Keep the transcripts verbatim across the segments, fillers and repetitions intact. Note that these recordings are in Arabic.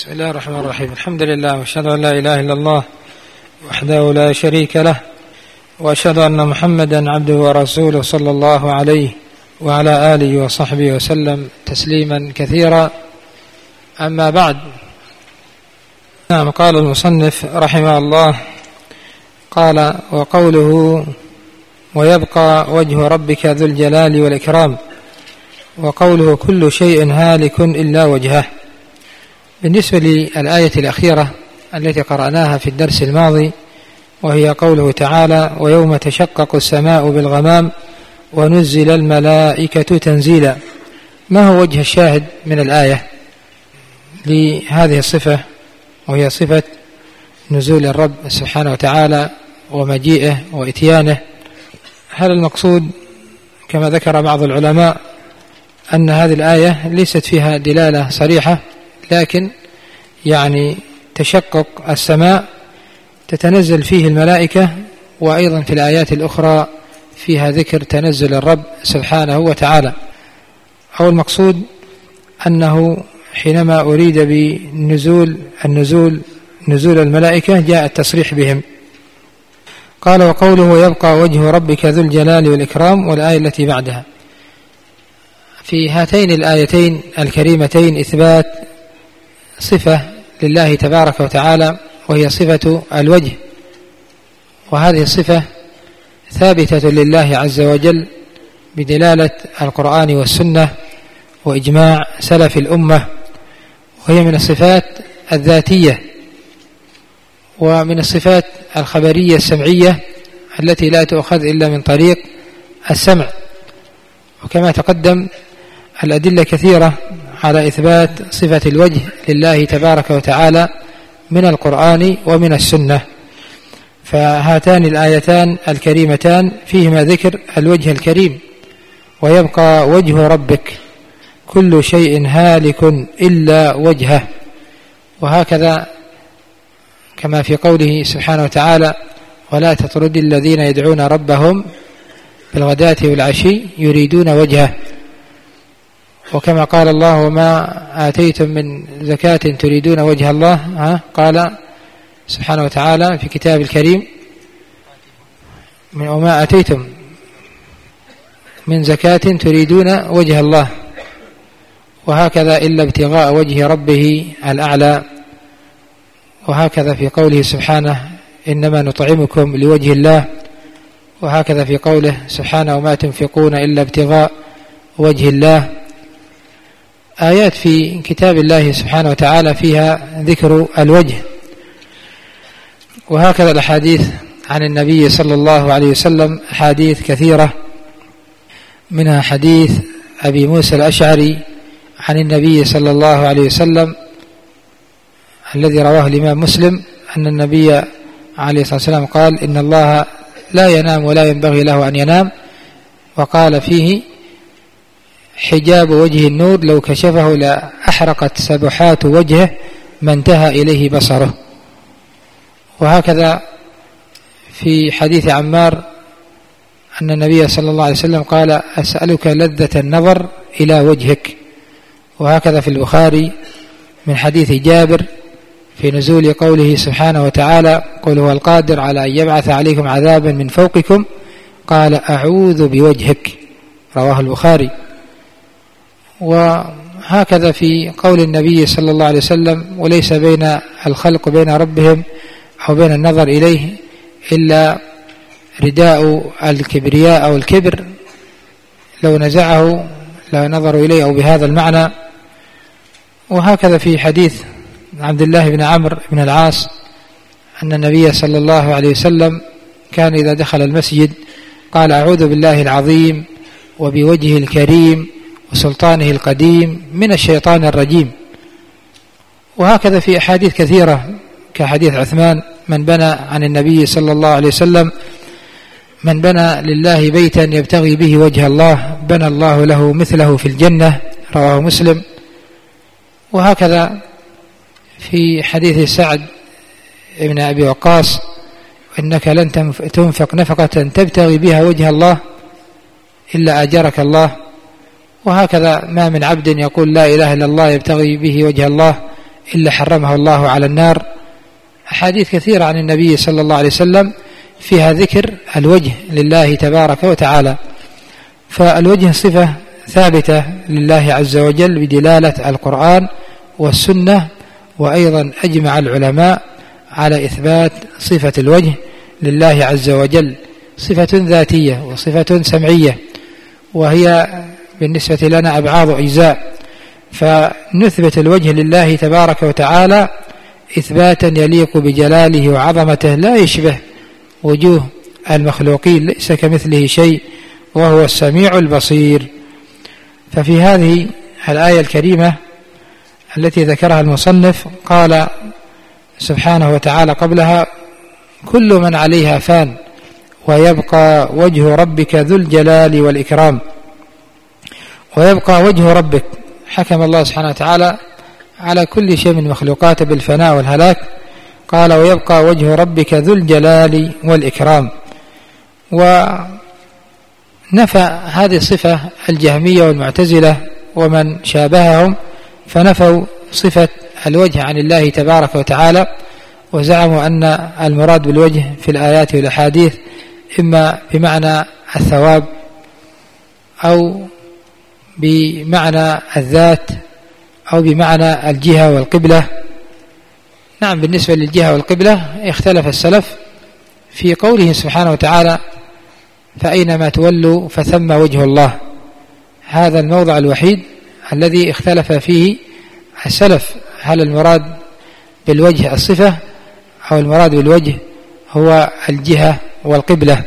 بسم الله الرحمن الرحيم. الحمد لله وأشهد أن لا إله إلا الله وحده لا شريك له، وأشهد أن محمدا عبده ورسوله صلى الله عليه وعلى آله وصحبه وسلم تسليما كثيرا. أما بعد، نعم، قال المصنف رحمه الله، قال: وقوله ويبقى وجه ربك ذو الجلال والإكرام، وقوله كل شيء هالك إلا وجهه. بالنسبة للآية الأخيرة التي قرأناها في الدرس الماضي، وهي قوله تعالى: ويوم تشقق السماء بالغمام ونزل الملائكة تنزيلا، ما هو وجه الشاهد من الآية لهذه الصفة، وهي صفة نزول الرب سبحانه وتعالى ومجيئه وإتيانه؟ هل المقصود كما ذكر بعض العلماء أن هذه الآية ليست فيها دلالة صريحة، لكن يعني تشقق السماء تتنزل فيه الملائكة، وأيضا في الآيات الأخرى فيها ذكر تنزل الرب سبحانه وتعالى؟ أو المقصود أنه حينما أريد بنزول النزول نزول الملائكة جاء التصريح بهم. قال: وقوله يبقى وجه ربك ذو الجلال والإكرام، والآية التي بعدها. في هاتين الآيتين الكريمتين إثبات صفة لله تبارك وتعالى، وهي صفة الوجه، وهذه الصفة ثابتة لله عز وجل بدلالة القرآن والسنة وإجماع سلف الأمة، وهي من الصفات الذاتية ومن الصفات الخبرية السمعية التي لا تؤخذ إلا من طريق السمع. وكما تقدم الأدلة كثيرة على إثبات صفة الوجه لله تبارك وتعالى من القرآن ومن السنة، فهاتان الآيتان الكريمتان فيهما ذكر الوجه الكريم: ويبقى وجه ربك كل شيء هالك إلا وجهه. وهكذا كما في قوله سبحانه وتعالى: ولا تطرد الذين يدعون ربهم بالغداة والعشي يريدون وجهه. وكما قال الله: وما آتيتم من زكاة تريدون وجه الله، ها قال سبحانه وتعالى في كتاب الكريم: من وما آتيتم من زكاة تريدون وجه الله. وهكذا إلا ابتغاء وجه ربه الأعلى. وهكذا في قوله سبحانه: إنما نطعمكم لوجه الله. وهكذا في قوله سبحانه: وما تنفقون إلا ابتغاء وجه الله. آيات في كتاب الله سبحانه وتعالى فيها ذكر الوجه. وهكذا الأحاديث عن النبي صلى الله عليه وسلم أحاديث كثيرة، منها حديث أبي موسى الأشعري عن النبي صلى الله عليه وسلم الذي رواه الإمام مسلم، أن النبي عليه الصلاة والسلام قال: إن الله لا ينام ولا ينبغي له أن ينام. وقال فيه: حجاب وجه النور لو كشفه لأحرقت سبحات وجهه ما انتهى إليه بصره. وهكذا في حديث عمار أن النبي صلى الله عليه وسلم قال: أسألك لذة النظر إلى وجهك. وهكذا في البخاري من حديث جابر في نزول قوله سبحانه وتعالى: قل هو القادر على أن يبعث عليكم عذابا من فوقكم، قال: أعوذ بوجهك، رواه البخاري. وهكذا في قول النبي صلى الله عليه وسلم: وليس بين الخلق بين ربهم أو بين النظر إليه إلا رداء الكبرياء أو الكبر، لو نزعه لا نظروا إليه، أو بهذا المعنى. وهكذا في حديث عبد الله بن عمرو بن العاص أن النبي صلى الله عليه وسلم كان إذا دخل المسجد قال: أعوذ بالله العظيم وبوجهه الكريم وسلطانه القديم من الشيطان الرجيم. وهكذا في أحاديث كثيرة كحديث عثمان: من بنى عن النبي صلى الله عليه وسلم: من بنى لله بيتا يبتغي به وجه الله بنى الله له مثله في الجنة، رواه مسلم. وهكذا في حديث سعد ابن أبي وقاص: إنك لن تنفق نفقة تبتغي بها وجه الله إلا أجرك الله. وهكذا ما من عبد يقول لا إله إلا الله يبتغي به وجه الله إلا حرمه الله على النار. أحاديث كثيرة عن النبي صلى الله عليه وسلم فيها ذكر الوجه لله تبارك وتعالى. فالوجه صفة ثابتة لله عز وجل بدلالة القرآن والسنة، وأيضا أجمع العلماء على إثبات صفة الوجه لله عز وجل، صفة ذاتية وصفة سمعية، وهي بالنسبة لنا أبعاد أجزاء. فنثبت الوجه لله تبارك وتعالى إثباتا يليق بجلاله وعظمته، لا يشبه وجوه المخلوقين، ليس كمثله شيء وهو السميع البصير. ففي هذه الآية الكريمة التي ذكرها المصنف قال سبحانه وتعالى قبلها: كل من عليها فان ويبقى وجه ربك ذو الجلال والإكرام. ويبقى وجه ربك، حكم الله سبحانه وتعالى على كل شيء من مخلوقاته بالفناء والهلاك، قال: ويبقى وجه ربك ذو الجلال والإكرام. ونفى هذه الصفة الجهمية والمعتزلة ومن شابههم، فنفوا صفة الوجه عن الله تبارك وتعالى، وزعموا أن المراد بالوجه في الآيات والأحاديث إما بمعنى الثواب أو بمعنى الذات أو بمعنى الجهة والقبلة. نعم، بالنسبة للجهة والقبلة اختلف السلف في قوله سبحانه وتعالى: فأينما تولوا فثم وجه الله. هذا الموضع الوحيد الذي اختلف فيه السلف، هل المراد بالوجه الصفة أو المراد بالوجه هو الجهة والقبلة.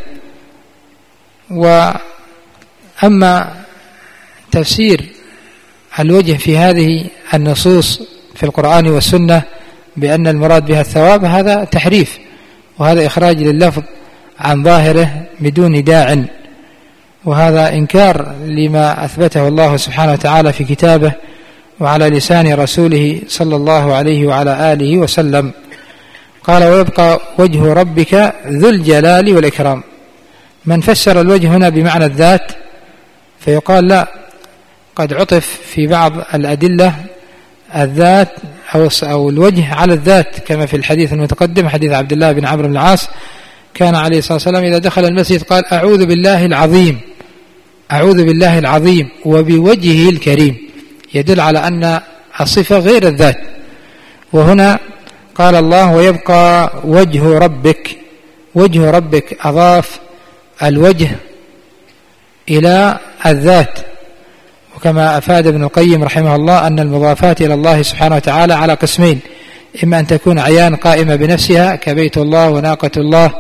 وأما تفسير الوجه في هذه النصوص في القرآن والسنة بأن المراد بها الثواب، هذا تحريف، وهذا إخراج لللفظ عن ظاهره بدون داع، وهذا إنكار لما أثبته الله سبحانه وتعالى في كتابه وعلى لسان رسوله صلى الله عليه وعلى آله وسلم. قال: ويبقى وجه ربك ذو الجلال والإكرام. من فسر الوجه هنا بمعنى الذات فيقال لا، قد عطف في بعض الأدلة الذات أو الوجه على الذات، كما في الحديث المتقدم حديث عبد الله بن عمرو بن العاص، كان عليه الصلاة والسلام إذا دخل المسجد قال: أعوذ بالله العظيم، أعوذ بالله العظيم وبوجهه الكريم، يدل على أن الصفة غير الذات. وهنا قال الله: ويبقى وجه ربك. وجه ربك أضاف الوجه إلى الذات، وكما أفاد ابن القيم رحمه الله أن المضافات إلى الله سبحانه وتعالى على قسمين: إما أن تكون عيان قائمة بنفسها كبيت الله وناقة الله،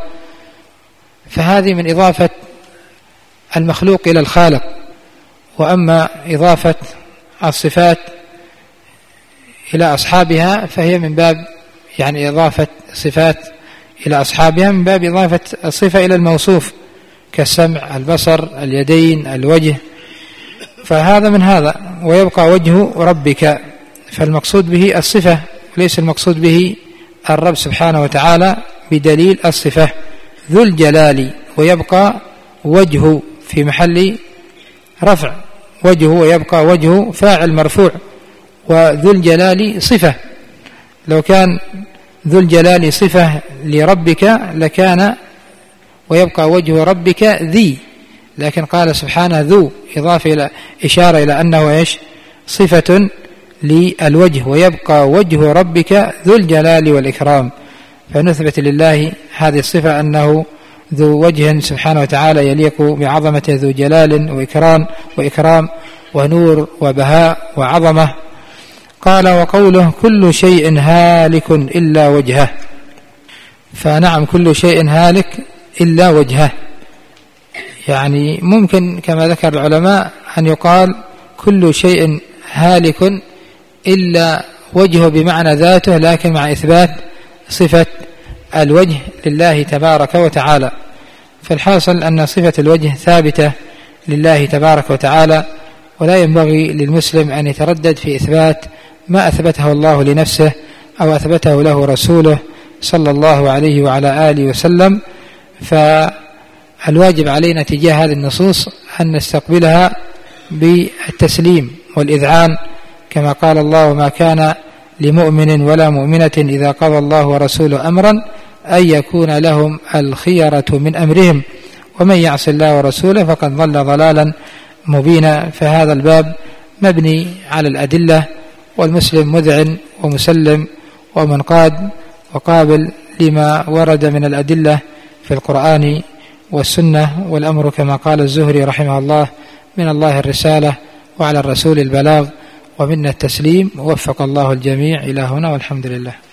فهذه من إضافة المخلوق إلى الخالق. وأما إضافة الصفات إلى أصحابها فهي من باب يعني إضافة صفات إلى أصحابها من باب إضافة الصفة إلى الموصوف، كالسمع، البصر، اليدين، الوجه. فهذا من هذا. ويبقى وجه ربك، فالمقصود به الصفة وليس المقصود به الرب سبحانه وتعالى بدليل الصفة. ذو الجلال، ويبقى وجه في محل رفع، وجه ويبقى وجه فاعل مرفوع، وذو الجلال صفة. لو كان ذو الجلال صفة لربك لكان ويبقى وجه ربك ذي، لكن قال سبحانه ذو، إضافة إلى إشارة إلى أنه إيش؟ صفة للوجه. ويبقى وجه ربك ذو الجلال والإكرام، فنثبت لله هذه الصفة أنه ذو وجه سبحانه وتعالى يليق بعظمته، ذو جلال وإكرام وإكرام ونور وبهاء وعظمة. قال: وقوله كل شيء هالك إلا وجهه. فنعم، كل شيء هالك إلا وجهه، يعني ممكن كما ذكر العلماء أن يقال كل شيء هالك إلا وجهه بمعنى ذاته، لكن مع إثبات صفة الوجه لله تبارك وتعالى. فالحاصل أن صفة الوجه ثابتة لله تبارك وتعالى، ولا ينبغي للمسلم أن يتردد في إثبات ما أثبته الله لنفسه أو أثبته له رسوله صلى الله عليه وعلى آله وسلم. فالواجب علينا تجاه هذه النصوص أن نستقبلها بالتسليم والإذعان، كما قال الله: وما كان لمؤمن ولا مؤمنة إذا قضى الله ورسوله أمرا أن يكون لهم الخيرة من أمرهم ومن يعص الله ورسوله فقد ضل ضلالا مبينا. فهذا الباب مبني على الأدلة، والمسلم مذعن ومسلم ومنقاد وقابل لما ورد من الأدلة في القرآن والسنة، والأمر كما قال الزهري رحمه الله من الله الرسالة وعلى الرسول البلاغ ومنا التسليم. ووفق الله الجميع إلى هنا والحمد لله.